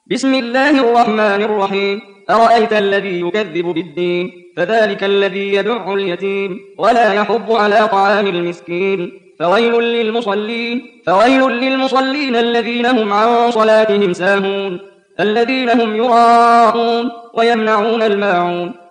بسم الله الرحمن الرحيم. أرأيت الذي يكذب بالدين فذلك الذي يدع اليتيم ولا يحض على طعام المسكين فويل للمصلين الذين هم عن صلاتهم ساهون الذين هم يراءون ويمنعون الماعون